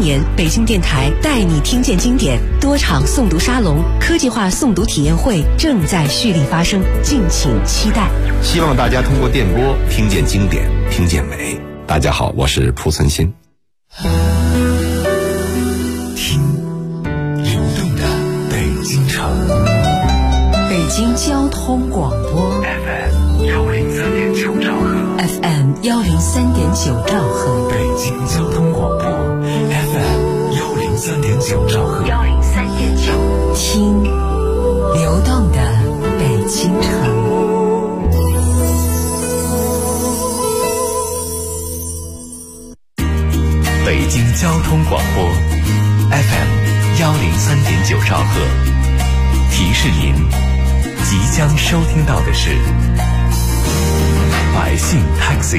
年，北京电台带你听见经典多场诵读沙龙、科技化诵读体验会正在蓄力发生，敬请期待。 希望大家通过电波听见经典，听见美。大家好，我是蒲存昕。 听流动的北京城， 北京交通广播 FM 103.9兆赫 FM 103.9兆赫， 北京交通广播 FM 103.9兆赫 103.9，听流动的北京城。 北京交通广播 FM 103.9兆赫，提示您即将收听到的是百姓 Taxi。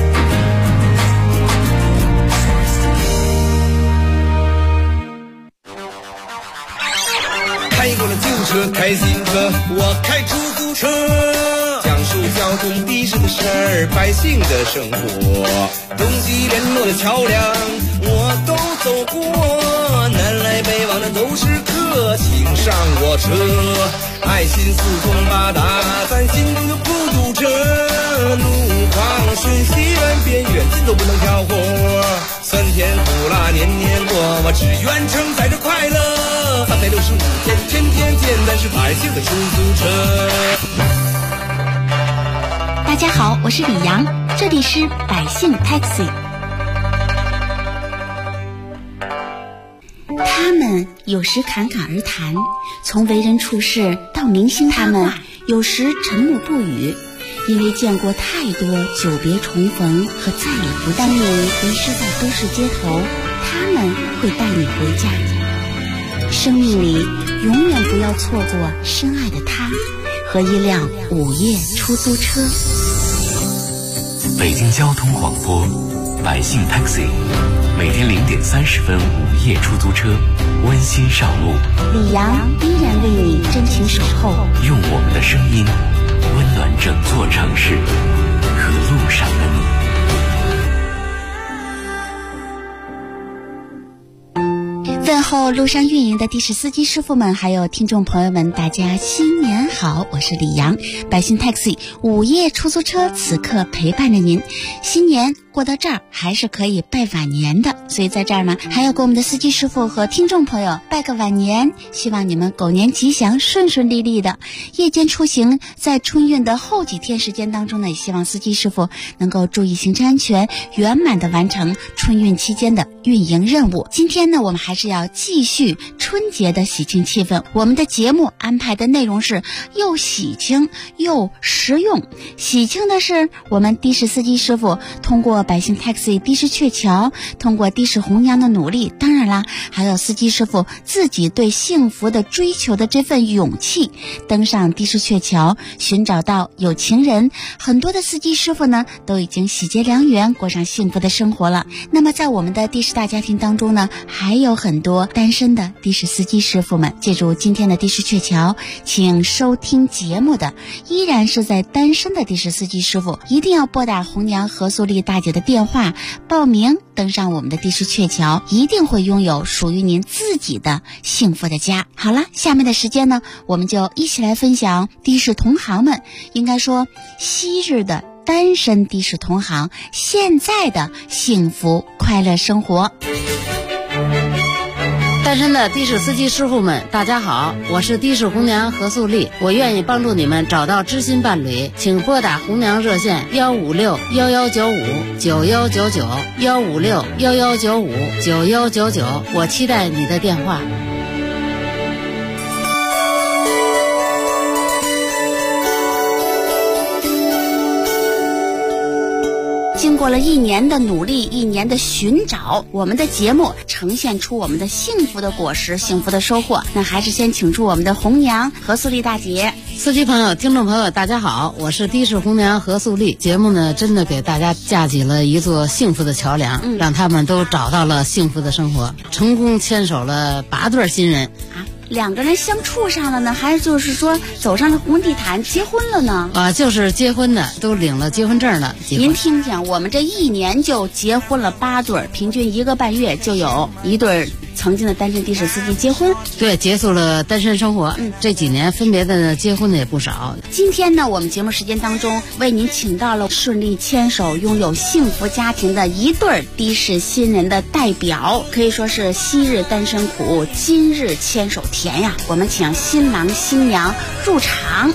开过了旧车，开新车，我开出租车，讲述交通的士的事儿，百姓的生活，东西联络的桥梁我都走过，南来北往的都是客，请上我车，爱心四通八达，咱心中就不堵车，路况瞬息万变，远近都不能挑活，酸甜苦辣年年过，我只愿承载着快乐，365天天天见，咱是百姓的出租车。 大家好，我是李阳，这里是百姓 Taxi。 他们有时侃侃而谈，从为人处事到明星他们有时沉默不语，因为见过太多久别重逢和再也不见。当你迷失在都市街头，他们会带你回家。生命里永远不要错过深爱的他和一辆午夜出租车。 北京交通广播百姓 Taxi， 每天0点30分午夜出租车，温馨上路。 李阳依然为你真情守候， 用我们的声音温暖整座城市和路上的你。 问候路上运营的的士司机师傅们，还有听众朋友们，大家新年好，我是李阳，百姓 Taxi 午夜出租车此刻陪伴着您。新年过到这儿还是可以拜晚年的，所以在这儿呢还要给我们的司机师傅和听众朋友拜个晚年，希望你们狗年吉祥，顺顺利利的。夜间出行在春运的后几天时间当中呢，也希望司机师傅能够注意行车安全，圆满的完成春运期间的运营任务。今天呢，我们还是要继续春节的喜庆气氛，我们的节目安排的内容是又喜庆又实用。喜庆的是我们的士司机师傅通过百姓 Taxi 的士鹊桥，通过的士弘扬的努力，当然啦，还有司机师傅自己对幸福的追求的这份勇气，登上的士鹊桥，寻找到有情人。很多的司机师傅呢都已经喜结良缘，过上幸福的生活了。那么在我们的的士大家庭当中呢，还有很多单身的的士司机师傅们。借助今天的的士鹊桥，请收听节目的依然是在单身的的士司机师傅，一定要拨打红娘何素丽大姐的电话报名，登上我们的的士鹊桥，一定会拥有属于您自己的幸福的家。好了，下面的时间呢，我们就一起来分享的士同行们，应该说昔日的单身的士同行现在的幸福快乐生活。 单身的的士司机师傅们，大家好，我是的士红娘何素丽，我愿意帮助你们找到知心伴侣，请拨打红娘热线156-1195-9199，156-1195-9199，我期待你的电话。 经过了1年的努力，1年的寻找，我们的节目呈现出我们的幸福的果实，幸福的收获。那还是先请出我们的红娘何素丽大姐。 司机朋友、听众朋友，大家好，我是的士红娘何素丽。节目呢，真的给大家架起了一座幸福的桥梁，让他们都找到了幸福的生活，成功牵手了8对新人。 两个人相处上了呢，还是就是说走上了红地毯结婚了呢？ 就是结婚的，都领了结婚证了。 您听听，我们这一年就结婚了8对，平均1个半月就有1对曾经的单身的士司机结婚。 对，结束了单身生活。这几年分别的结婚的也不少。 今天呢，我们节目时间当中为您请到了顺利牵手拥有幸福家庭的1对的士新人的代表，可以说是昔日单身苦，今日牵手甜呀。我们请新郎新娘入场。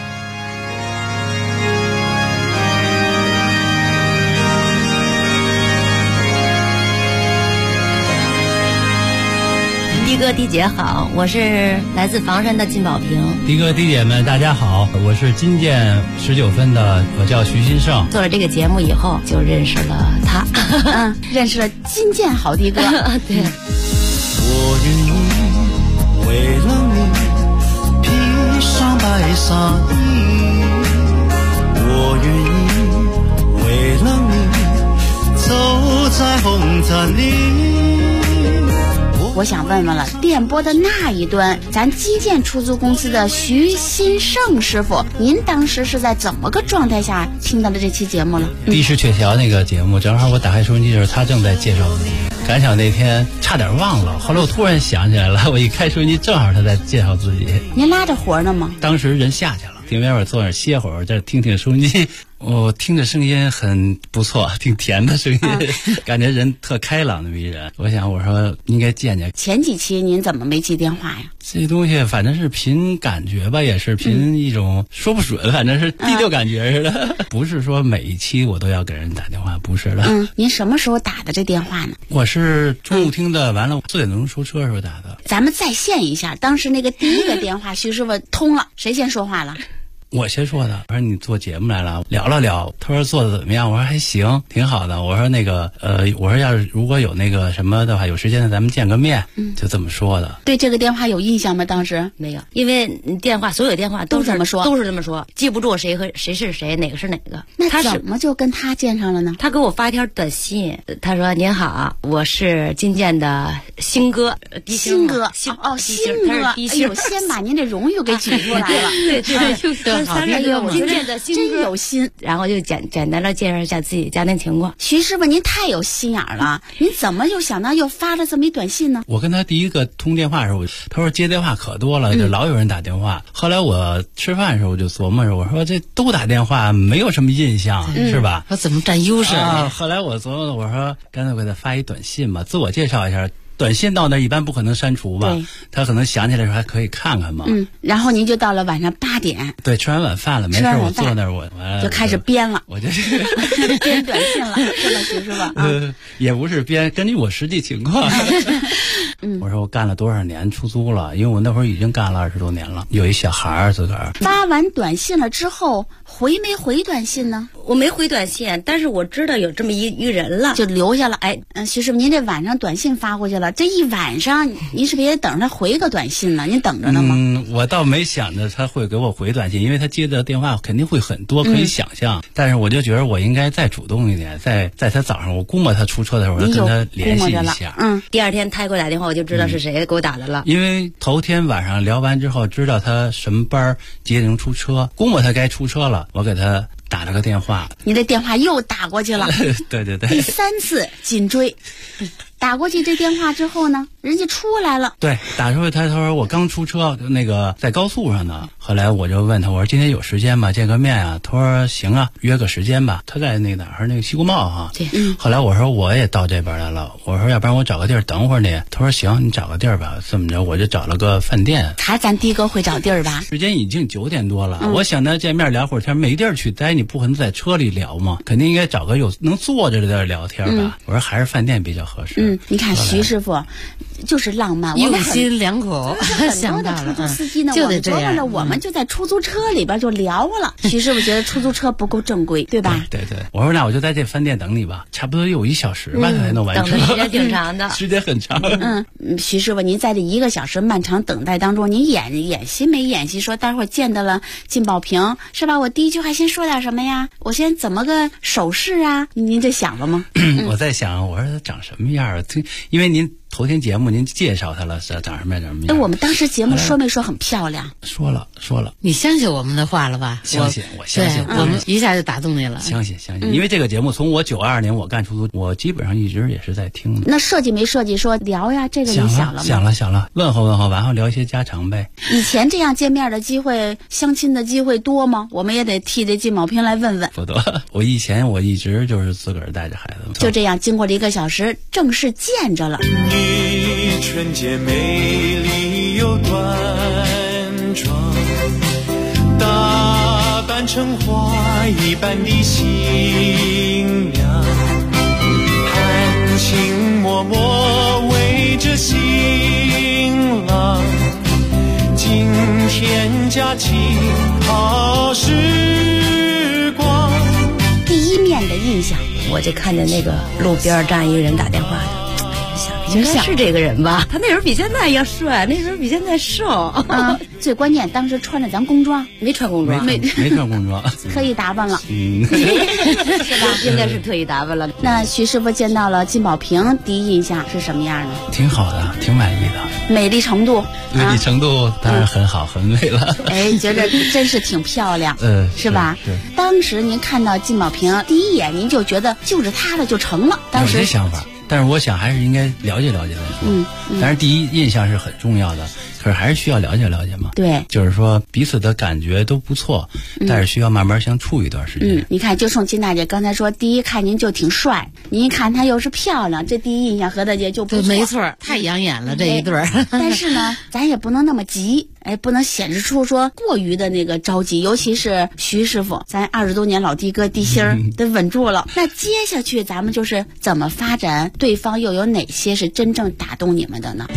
的哥的姐好，我是来自房山的金宝平。 的哥的姐们大家好，我是金剑19分的，我叫徐新胜。 做了这个节目以后就认识了他， 认识了金剑好的哥。 对。 我愿意为了你披上白纱衣，我愿意为了你走在红毯里。 我想问问了，电波的那一端，咱基建出租公司的徐新胜师傅，您当时是在怎么个状态下听到了这期节目了？ 的士鹊桥那个节目，正好我打开收音机的时候，他正在介绍自己。赶巧那天差点忘了，后来我突然想起来了，我一开收音机，正好他在介绍自己。 您拉着活呢吗？ 当时人下去了，停边我坐那歇会儿，再听听收音机。我听着声音很不错，挺甜的声音，感觉人特开朗的一人。我想我说应该见见。 前几期您怎么没接电话呀？ 这东西反正是凭感觉吧，也是凭一种说不准，反正是第六感觉似的。不是说每一期我都要给人打电话，不是的。 您什么时候打的这电话呢？ 我是中午听的，完了4点钟收车的时候打的。 咱们再现一下，当时那个第一个电话，徐师傅通了，谁先说话了？ 我先说的，我说你做节目来了，聊了聊。他说做的怎么样？我说还行，挺好的。我说那个我说要是如果有那个什么的话，有时间咱们见个面，就这么说的。 对这个电话有印象吗？当时没有，因为电话所有电话都是这么说， 都是这么说，记不住谁和谁是谁，哪个是哪个。 那他怎么就跟他见上了呢？ 他给我发一条短信，他说：“您好，我是金剑的新哥， 新哥，新哥， 哎呦， 先把您这荣誉给举出来了。 对。 好，哎呦，我觉得真有心。 然后就简单的介绍一下自己家庭情况。 徐师傅，您太有心眼了，您怎么又想到又发了这么一短信呢？ 我跟他第一个通电话的时候，他说接电话可多了，就老有人打电话。后来我吃饭的时候我就琢磨着，我说这都打电话，没有什么印象，是吧？ 我怎么占优势啊？后来我琢磨，我说干脆给他发一短信吧，自我介绍一下。短信到那一般不可能删除吧？他可能想起来的时候还可以看看嘛。 然后您就到了晚上8点。 对，吃完晚饭了，没事，我坐那儿我就开始编了。 我就编短信了，是吧，徐师傅？ 也不是编，根据我实际情况。我说我干了多少年出租了，因为我那会儿已经干了20多年了，有一小孩儿自个儿。 发完短信了之后，回没回短信呢？ 我没回短信，但是我知道有这么一个人了， 就留下了。徐师傅，您这晚上短信发过去了，这一晚上您是不是也等着他回个短信呢？您等着呢吗？ 我倒没想着他会给我回短信，因为他接的电话肯定会很多，可以想象。但是我就觉得我应该再主动一点，在他早上我估摸他出车的时候，我就跟他联系一下。 第二天他给我打电话，我就知道是谁给我打的了。 因为头天晚上聊完之后，知道他什么班几点钟出车，估摸他该出车了，我给他打了个电话。 你的电话又打过去了。 对。 第3次紧追。打过去这电话之后呢，人家出来了。 对，打出来他说我刚出车，那个在高速上呢。后来我就问他，我说今天有时间吗？见个面啊？他说行啊，约个时间吧。他在那哪儿？那个西固贸哈。 对。 后来我说我也到这边来了，我说要不然我找个地儿等会儿你。他说行，你找个地儿吧。这么着我就找了个饭店。 还咱的哥会找地儿吧？ 时间已经9点多了，我想他见面聊会儿天，没地儿去待，你不可能在车里聊嘛，肯定应该找个有能坐着的地儿聊天吧。我说还是饭店比较合适。 你看徐师傅就是浪漫， 用心良苦， 很多的出租司机呢，我们琢磨着我们就在出租车里边就聊了。徐师傅觉得出租车不够正规，对吧？ 对。我说那我就在这饭店等你吧，差不多有1小时吧才能完成。 等的时间挺长的， 时间很长。 徐师傅，您在这1个小时漫长等待当中，您演戏没演戏？说待会儿见到了金宝平是吧？我第一句话先说点什么呀？我先怎么个手势啊？您这想了吗？ 我在想，我说他长什么样？因为您头天节目您介绍她了，是长什么样？ 我们当时节目说没说很漂亮？ 说了。 你相信我们的话了吧？ 我相信， 我们一下就打动你了。 相信，因为这个节目从我92年我干出租，我基本上一直也是在听的。 那设计没设计说聊呀？这个你想了吗？ 想了，问候，然后聊一些家常呗。 以前这样见面的机会、相亲的机会多吗？我们也得替这金宝平来问问。 不多，我以前一直就是自个儿带着孩子。 就这样，经过了1个小时，正式见着了。 你纯洁美丽又端庄，打扮成花一般的新娘，含情脉脉围着新郎，今天佳期好时光。 第一面的印象， 我就看见那个路边站一个人打电话的，应该是这个人吧？他那时候比现在要帅，那时候比现在瘦。 最关键，当时穿着咱工装， 没穿工装， 没穿工装， 特意打扮了， 是吧？应该是特意打扮了。 那徐师傅见到了金宝平，第一印象是什么样的？ 挺好的，挺满意的。 美丽程度当然很好，很美了。 觉得真是挺漂亮，是吧？ 是。 当时您看到金宝平，第一眼您就觉得就是他了，就成了。当时有这想法。但是我想还是应该了解了解再说。但是第一印象是很重要的，可是还是需要了解了解嘛。 对， 就是说彼此的感觉都不错，但是需要慢慢相处一段时间。 你看，就冲金大姐刚才说，第一看您就挺帅，您一看她又是漂亮，这第一印象何大姐就不错。 没错，太养眼了这一对儿。 但是呢，咱也不能那么急。不能显示出说过于的那个着急，尤其是徐师傅，咱20多年老的哥地心儿得稳住了。那接下去咱们就是怎么发展，对方又有哪些是真正打动你们的呢？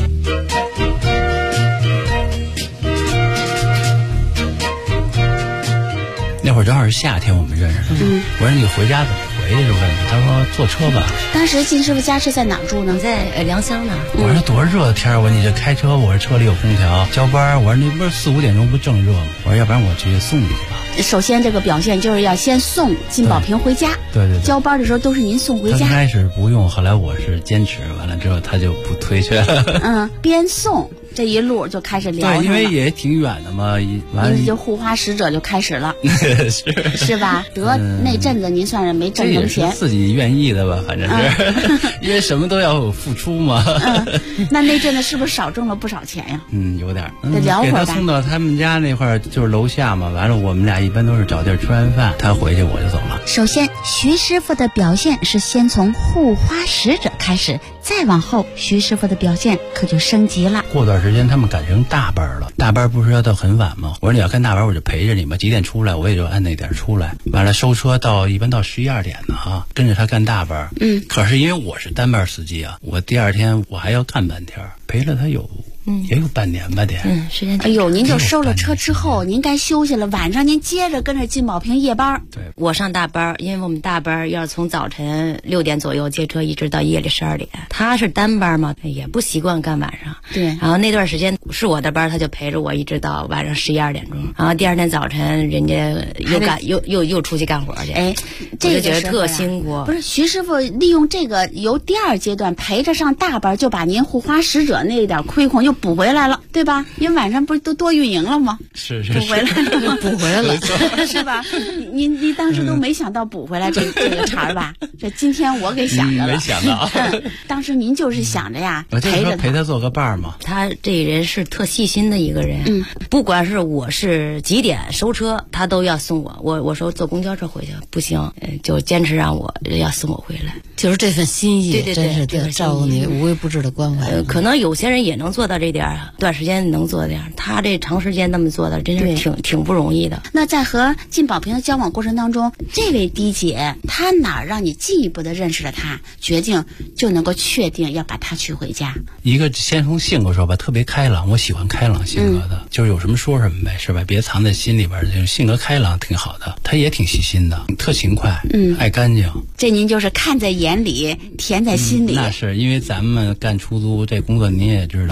那会儿正好是夏天，我们认识的。我说你回家怎么回去？就问他，他说坐车吧。 当时金师傅家是在哪儿住呢？ 在良乡呢。 我说多热的天儿，我说你这开车，我说车里有空调，交班，我说那不是4、5点钟不正热吗？我说要不然我直接送你去吧。 首先这个表现就是要先送金宝平回家。 对。 交班的时候都是您送回家。 刚开始不用，后来我是坚持，完了之后他就不推却了。 边送。这一路就开始聊上了， 对，因为也挺远的嘛，完了您就护花使者就开始了，是吧？那阵子您算是没挣成钱， 这也是自己愿意的吧，反正是，因为什么都要有付出嘛。 那阵子是不是少挣了不少钱呀？ 有点。 得聊会儿吧。 给他送到他们家那块儿，就是楼下嘛。完了，我们俩一般都是找地儿吃完饭，他回去我就走了。 首先，徐师傅的表现是先从护花使者开始，再往后，徐师傅的表现可就升级了。 过段时间他们改成大班了，大班不是要到很晚吗？我说你要干大班，我就陪着你嘛，几点出来我也就按那点出来。完了收车一般到11、12点呢啊，跟着他干大班。可是因为我是单班司机啊，我第二天我还要干半天，陪了他也有半年吧得。 时间。 哎呦，您就收了车之后，您该休息了，晚上您接着跟着金宝平夜班。 对， 我上大班，因为我们大班要从早晨6点左右接车，一直到夜里12点。他是单班嘛，也不习惯干晚上。 对。 然后那段时间是我的班，他就陪着我一直到晚上11、12点钟。然后第二天早晨，人家又出去干活去。这个觉得特辛苦。 不是，徐师傅利用这个由第二阶段陪着上大班，就把您护花使者那一点亏空又补回来了，对吧？因为晚上不是都多运营了吗？ 是补回来了， 补回来了， 是吧？您当时都没想到补回来这个茬吧？这今天我给想着了， 没想到。 当时您就是想着呀， 陪他做个伴嘛。 他这人是特细心的一个人，不管是我是几点收车，他都要送我。我说坐公交车回去不行，就坚持让我要送我回来， 就是这份心意， 对， 真是照顾你无微不至的关怀。 可能有些人也能做到这点，短时间能做到这样，他这长时间那么做的，真是挺不容易的。 那在和金宝平的交往过程当中，这位迪姐她哪让你进一步的认识了她，决定就能够确定要把她娶回家？ 一个先从性格说吧，特别开朗，我喜欢开朗性格的，就是有什么说什么呗，是吧？别藏在心里边，就是性格开朗挺好的。她也挺细心的，特勤快，爱干净。 这您就是看在眼里，甜在心里。 那是因为咱们干出租这工作，您也知道，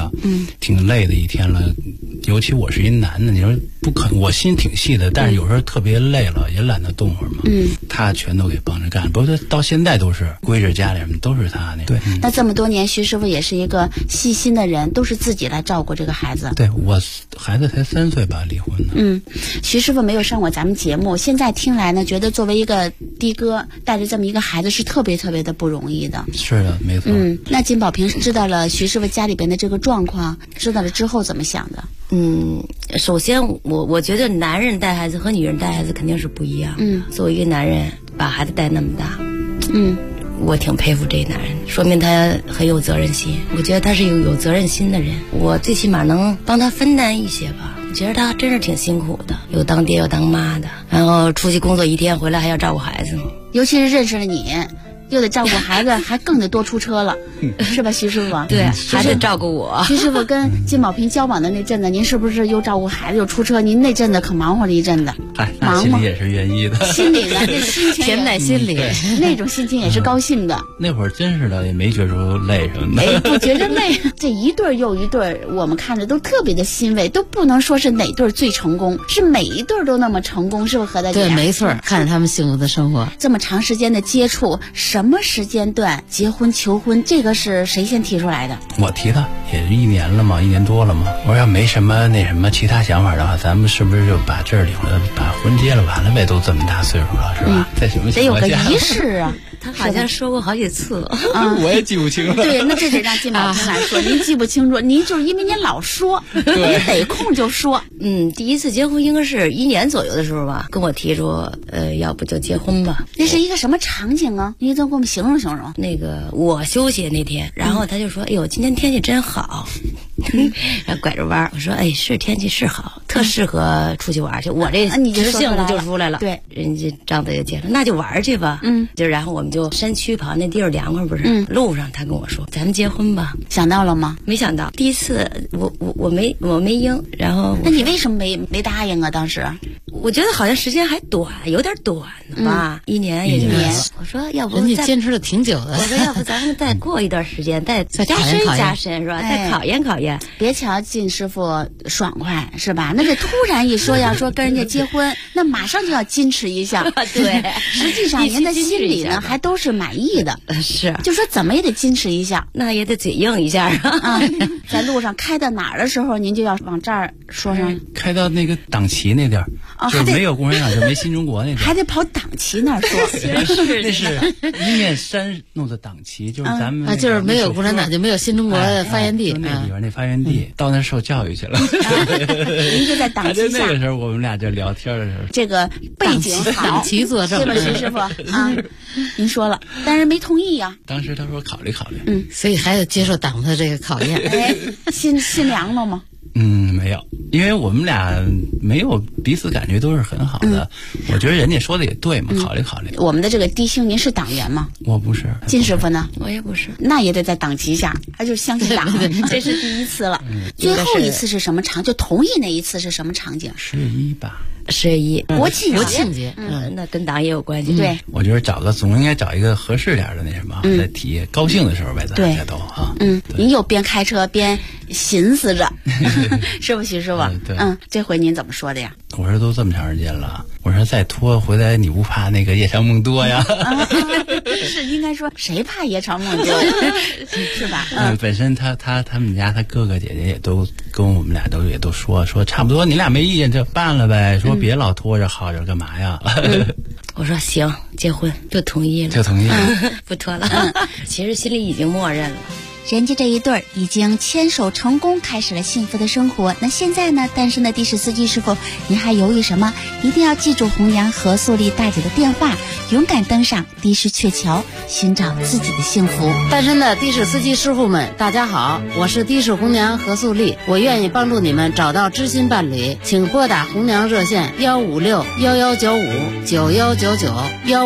挺累的一天了。尤其我是一男的，你说不可能，我心挺细的，但是有时候特别累了，也懒得动会儿嘛。他全都给帮着干，不过到现在都是归着家里人，都是他那。对， 那这么多年，徐师傅也是一个细心的人，都是自己来照顾这个孩子。 对，我孩子才3岁吧，离婚的。 徐师傅没有上过咱们节目，现在听来呢，觉得作为一个的哥，带着这么一个孩子是特别特别的不容易的。 是的，没错。 那金宝平知道了徐师傅家里边的这个状况，知道了之后怎么想的？ 首先我觉得男人带孩子和女人带孩子肯定是不一样。作为一个男人把孩子带那么大，我挺佩服这男人，说明他很有责任心。我觉得他是有责任心的人，我最起码能帮他分担一些吧。我觉得他真是挺辛苦的，有当爹有当妈的，然后出去工作一天回来还要照顾孩子， 尤其是认识了你。又得照顾孩子，还更得多出车了，是吧，徐师傅？ 对，还得照顾我。 徐师傅跟金宝平交往的那阵子，您是不是又照顾孩子又出车？您那阵子可忙活了一阵子， 那心里也是愿意的。 心里呢，这心情甜在心里， 那种心情也是高兴的。 那会儿真是的，也没觉出累什么的。 不觉着累，这一对又一对，我们看着都特别的欣慰，都不能说是哪对最成功，是每一对都那么成功，是不是何大姐？ 对，没错，看着他们幸福的生活。 这么长时间的接触，什么时间段结婚求婚，这个是谁先提出来的？ 我提的，也是1年了嘛，1年多了嘛。我说要没什么其他想法的话，咱们是不是就把这儿领了，把婚结了，完了呗？都这么大岁数了，是吧？在什么情况下？ 得有个仪式啊。 他好像说过好几次， 我也记不清了。 对，那这得让金宝平来说。您记不清楚，您就是因为您老说，您得空就说。 第一次结婚应该是1年左右的时候吧，跟我提出，要不就结婚吧。 那是一个什么场景啊？您再给我们形容形容。 那个我休息那天，然后他就说：“哎呦，今天天气真好。”然后拐着弯，我说：“哎，是天气是好，特适合出去玩去。”我这直性子就出来了。 对， 人家张嘴就接了，那就玩去吧。就然后我们就山区跑，那地儿凉快不是？路上他跟我说：“咱们结婚吧。” 想到了吗？ 没想到，第一次我没应，然后那你为什么没答应啊？当时我觉得好像时间还短，有点短吧，1年也就1年。我说要不人家坚持了挺久的。 我说要不咱们再过一段时间，再加深是吧？再考验考验。 别瞧靳师傅爽快是吧？那这突然一说要说跟人家结婚，那马上就要矜持一下。 对， 实际上您的心里呢还都是满意的。 是， 就说怎么也得矜持一下， 那也得嘴硬一下啊。 在路上开到哪儿的时候，您就要往这儿说上。 开到那个党旗那地儿，就没有共产党，就没新中国那地儿， 还得跑党旗那儿说。 那是一面山弄的党旗，就是咱们就是没有共产党就没有新中国的发源地， 就那里边那发源地，到那受教育去了。 您就在党旗下。 那个时候我们俩就聊天的时候， 这个背景好， 党旗作证， 对吧，徐师傅啊？您说了，但是没同意呀。 当时他说考虑考虑， 所以还得接受党的这个考验。 哎，心凉了吗？ 没有，因为我们俩没有彼此感觉都是很好的。我觉得人家说的也对嘛，考虑考虑。 我们的这个弟兄，您是党员吗？ 我不是。 靳师傅呢？ 我也不是。 那也得在党旗下，他就相信党。这是第一次了。最后一次是什么场？就同意那一次是什么场景 ？10月1吧。 10月1， 国庆节。 那跟党也有关系。 对， 我觉得总应该找一个合适点的那什么，再提高兴的时候呗，大家都啊。 您又边开车边寻思着，是不是徐师傅？ 对。 这回您怎么说的呀？ 我说都这么长时间了，我说再拖回来你不怕那个夜长梦多呀？ 是应该说谁怕夜长梦多，是吧？ 本身他们家他哥哥姐姐也都跟我们俩也都说差不多，你俩没意见就办了呗，说别老拖着耗着干嘛呀？ 我说行，结婚就同意了，不拖了。其实心里已经默认了。 人家这一对儿已经牵手成功，开始了幸福的生活。那现在呢，单身的的士司机师傅，您还犹豫什么？一定要记住红娘何素丽大姐的电话，勇敢登上的士鹊桥，寻找自己的幸福。 单身的的士司机师傅们，大家好，我是的士红娘何素丽，我愿意帮助你们找到知心伴侣，请拨打红娘热线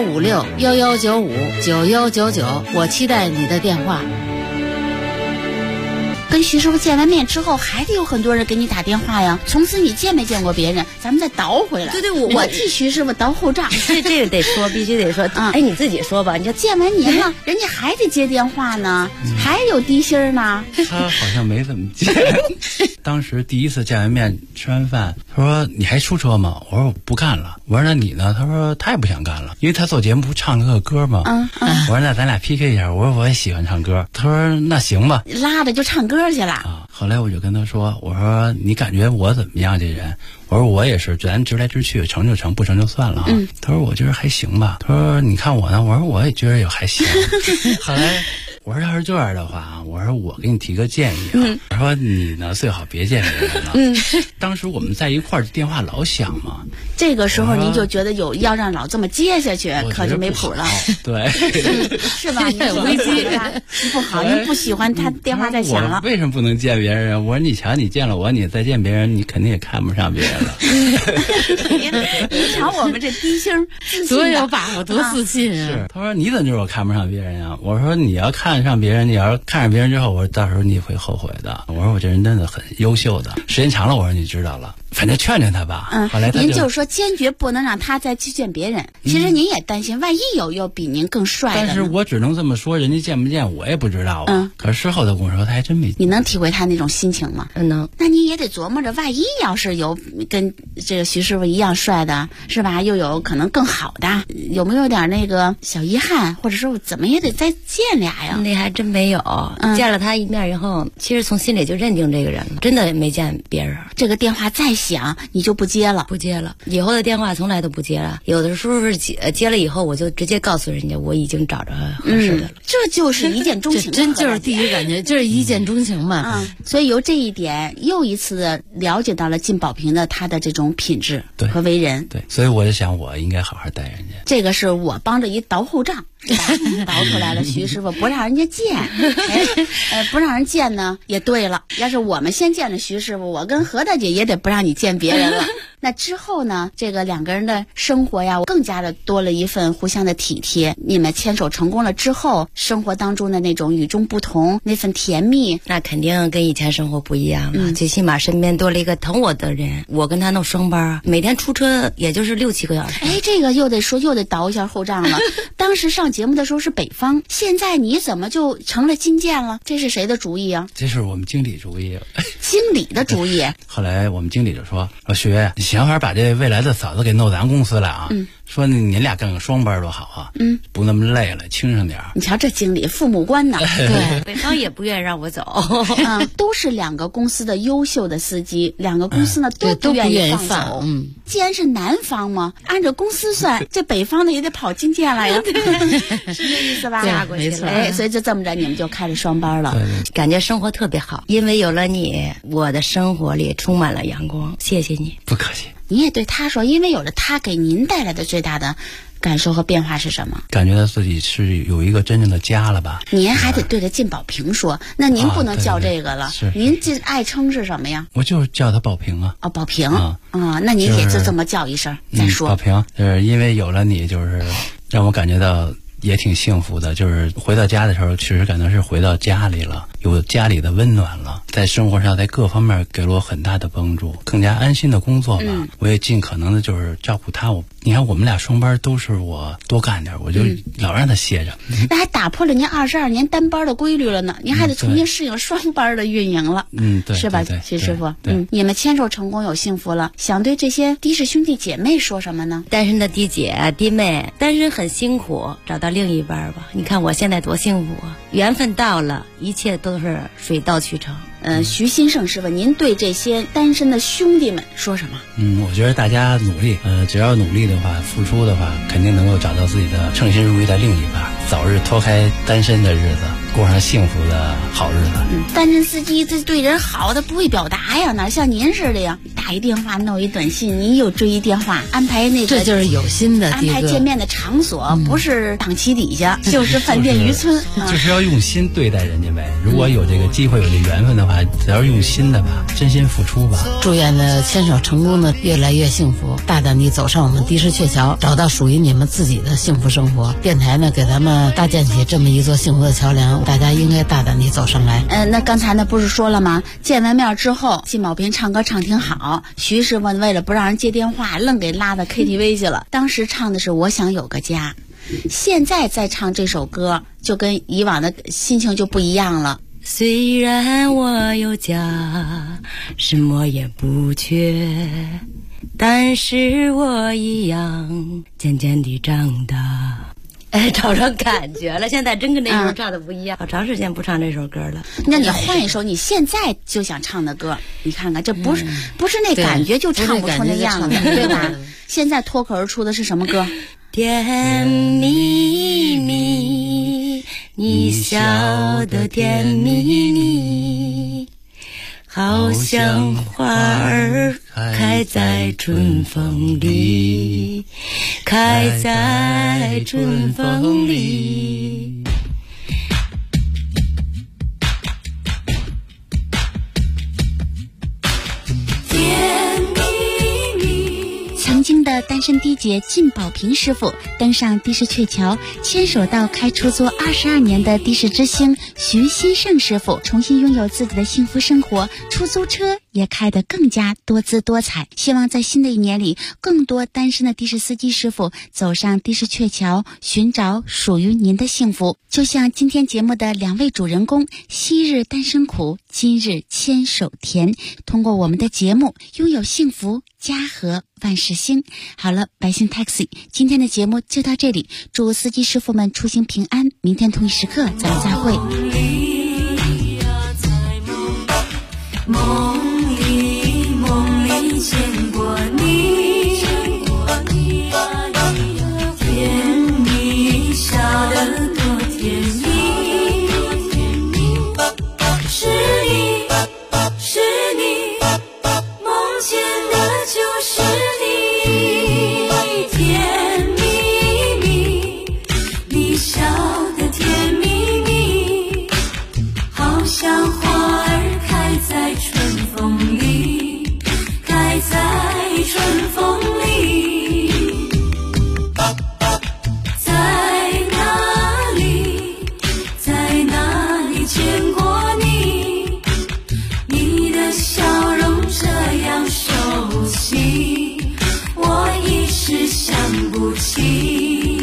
156-1195-9199，156-1195-9199，我期待你的电话。 跟徐师傅见完面之后，还得有很多人给你打电话呀。从此你见没见过别人？咱们再倒回来。 对， 我替徐师傅倒后账。 这个得说，必须得说。哎，你自己说吧，你就见完您了，人家还得接电话呢，还有低薪呢。 他好像没怎么见。当时第一次见完面，吃完饭，他说你还出车吗？我说我不干了。我说那你呢？他说他也不想干了，因为他做节目不唱个歌吗？我说那咱俩 PK 一下。我说我也喜欢唱歌。他说那行吧， 拉着就唱歌去了啊。后来我就跟他说，我说你感觉我怎么样？这人，我说我也是，咱直来直去，成就成，不成就算了啊。他说我觉得还行吧。他说你看我呢？我说我也觉得也还行。后来我说要是这样的话，我说我给你提个建议啊，我说你呢最好别见别人了。当时我们在一块儿，电话老响嘛。 这个时候您就觉得要让老这么接下去，可就没谱了。 对， 是吧？你危机不好，您不喜欢他电话再响了。 为什么不能见别人？我说你瞧，你见了我，你再见别人，你肯定也看不上别人了。 你瞧我们这低星自信， 多有把握，多自信啊！ 是，他说你怎么知道我看不上别人啊？我说你要看上别人，你要是看上别人之后，我说到时候你会后悔的。我说我这人真的很优秀的，时间长了，我说你知道了。反正劝劝他吧。后来他您就是说坚决不能让他再去见别人。其实您也担心，万一有比您更帅的呢。 但是我只能这么说，人家见不见我也不知道啊。可是事后他跟我说，他还真没。 你能体会他那种心情吗？ 能。 那你也得琢磨着，万一要是有跟这个徐师傅一样帅的，是吧？又有可能更好的，有没有点那个小遗憾，或者说怎么也得再见俩呀？ 那还真没有。见了他一面以后，其实从心里就认定这个人了，真的没见别人。 这个电话再响，你就不接了？ 不接了，以后的电话从来都不接了。有的时候是接了以后，我就直接告诉人家我已经找着合适的了。 这就是一见钟情， 真就是第一感觉，就是一见钟情嘛。 所以由这一点又一次的了解到了靳宝平的他的这种品质和为人。 对，所以我就想我应该好好待人家。 这个是我帮着一倒后账。倒出来了，徐师傅不让人家见，不让人见呢也对了。要是我们先见了徐师傅，我跟何大姐也得不让你见别人了。那之后呢，这个两个人的生活呀，更加的多了一份互相的体贴。你们牵手成功了之后，生活当中的那种与众不同，那份甜蜜， 那肯定跟以前生活不一样了。最起码身边多了一个疼我的人。我跟他弄双班，每天出车也就是6-7个小时。 这个又得倒一下后账了。当时上节目的时候是北方，现在你怎么就成了金建了？这是谁的主意啊？ 这是我们经理主意。 经理的主意。 后来我们经理就说徐悦，你想法把这未来的嫂子给弄咱公司来啊。说您俩干个双班多好啊。不那么累了，轻省点。 你瞧这经理父母官呢。 对，北方也不愿意让我走。 都是两个公司的优秀的司机，两个公司呢都不愿意放走。既然是南方嘛，按照公司算，这北方的也得跑金建来呀。是这意思吧？ 嫁过去了。 所以就这么着，你们就开了双班了。 感觉生活特别好，因为有了你，我的生活里充满了阳光。谢谢你。 不客气。 你也对他说，因为有了他，给您带来的最大的感受和变化是什么？ 感觉到自己是有一个真正的家了吧。 您还得对着靳宝平说，那您不能叫这个了。 是您这爱称是什么呀？ 我就叫他宝平啊。 宝平那您也就这么叫一声再说。 宝平，就是因为有了你，就是让我感觉到也挺幸福的。就是回到家的时候，确实感到是回到家里了，有家里的温暖了，在生活上在各方面给了我很大的帮助，更加安心的工作吧。我也尽可能的就是照顾他。你看我们俩双班都是我多干点，我就老让他歇着。 那还打破了您22年单班的规律了呢，您还得重新适应双班的运营了。 对， 是吧，徐师傅？你们牵手成功有幸福了，想对这些的士兄弟姐妹说什么呢？ 单身的弟姐弟妹，单身很辛苦，找到另一半吧。你看我现在多幸福啊！缘分到了，一切都是水到渠成。 徐新胜师傅，您对这些单身的兄弟们说什么？ 我觉得大家努力，只要努力的话，付出的话，肯定能够找到自己的称心如意的另一半，早日脱开单身的日子，过上幸福的好日子。 单身司机这对人好，他不会表达呀，哪像您似的呀，大打一电话，弄一短信，你又追一电话，安排那个， 这就是有心的， 安排见面的场所，不是档期底下，就是饭店渔村， 就是要用心对待人家呗。如果有这个机会，有这缘分的话，只要用心的吧，真心付出吧。 祝愿呢牵手成功的越来越幸福，大胆地走上我们的士鹊桥，找到属于你们自己的幸福生活。电台呢给咱们搭建起这么一座幸福的桥梁，大家应该大胆地走上来。 那刚才呢不是说了吗？见完面之后，金宝平唱歌唱挺好，徐师傅为了不让人接电话，愣给拉到 KTV 去了。当时唱的是《我想有个家》，现在再唱这首歌，就跟以往的心情就不一样了。 虽然我有家，什么也不缺，但是我一样渐渐地长大。找着感觉了，现在真跟那时候唱的不一样。好长时间不唱这首歌了。 那你换一首你现在就想唱的歌，你看看，这不是那感觉就唱不出那样子，对吧？现在脱口而出的是什么歌？ 甜蜜蜜，你笑得甜蜜蜜，好像花儿开在春风里，开在春风里。 曾经的单身DJ姐靳宝平师傅登上的士鹊桥，牵手到开出租22年的的士之星徐新胜师傅，重新拥有自己的幸福生活，出租车也开得更加多姿多彩。希望在新的一年里，更多单身的的士司机师傅走上的士鹊桥，寻找属于您的幸福。就像今天节目的2位主人公，昔日单身苦，今日牵手甜，通过我们的节目拥有幸福、家和万事兴。好了，百姓 Taxi 今天的节目就到这里，祝司机师傅们出行平安，明天同一时刻咱们再会。 梦里见过你，甜蜜笑得多甜蜜，是你，梦见的就是你，甜蜜蜜，你笑得甜蜜蜜，好像花儿开在春风里，开在春风里，在哪里见过你，你的笑容这样熟悉，我一时想不起。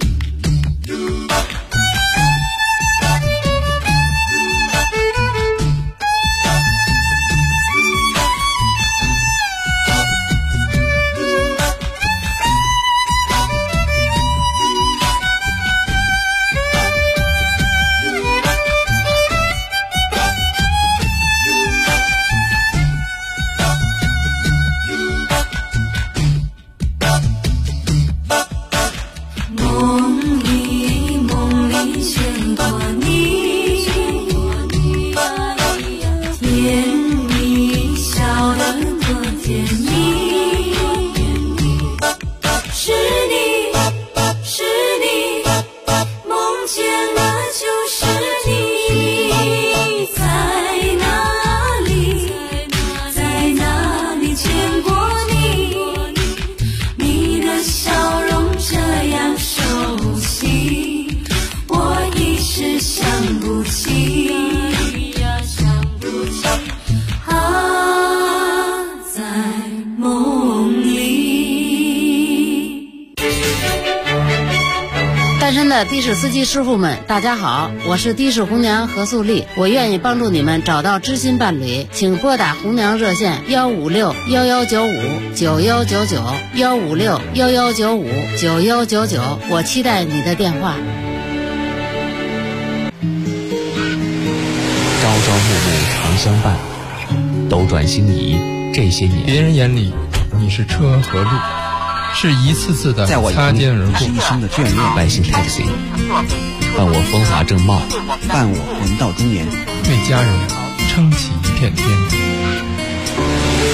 朝朝暮暮常相伴，斗转星移这些年， 别人眼里你是车和路，是一次次的擦肩而过， 是一生的眷恋。 百姓 Taxi， 伴我风华正茂， 伴我人到中年， 为家人撑起一片天。 周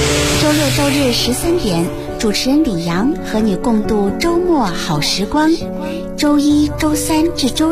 周六周日13点，主持人李阳和你共度周末好时光。周一、周三至周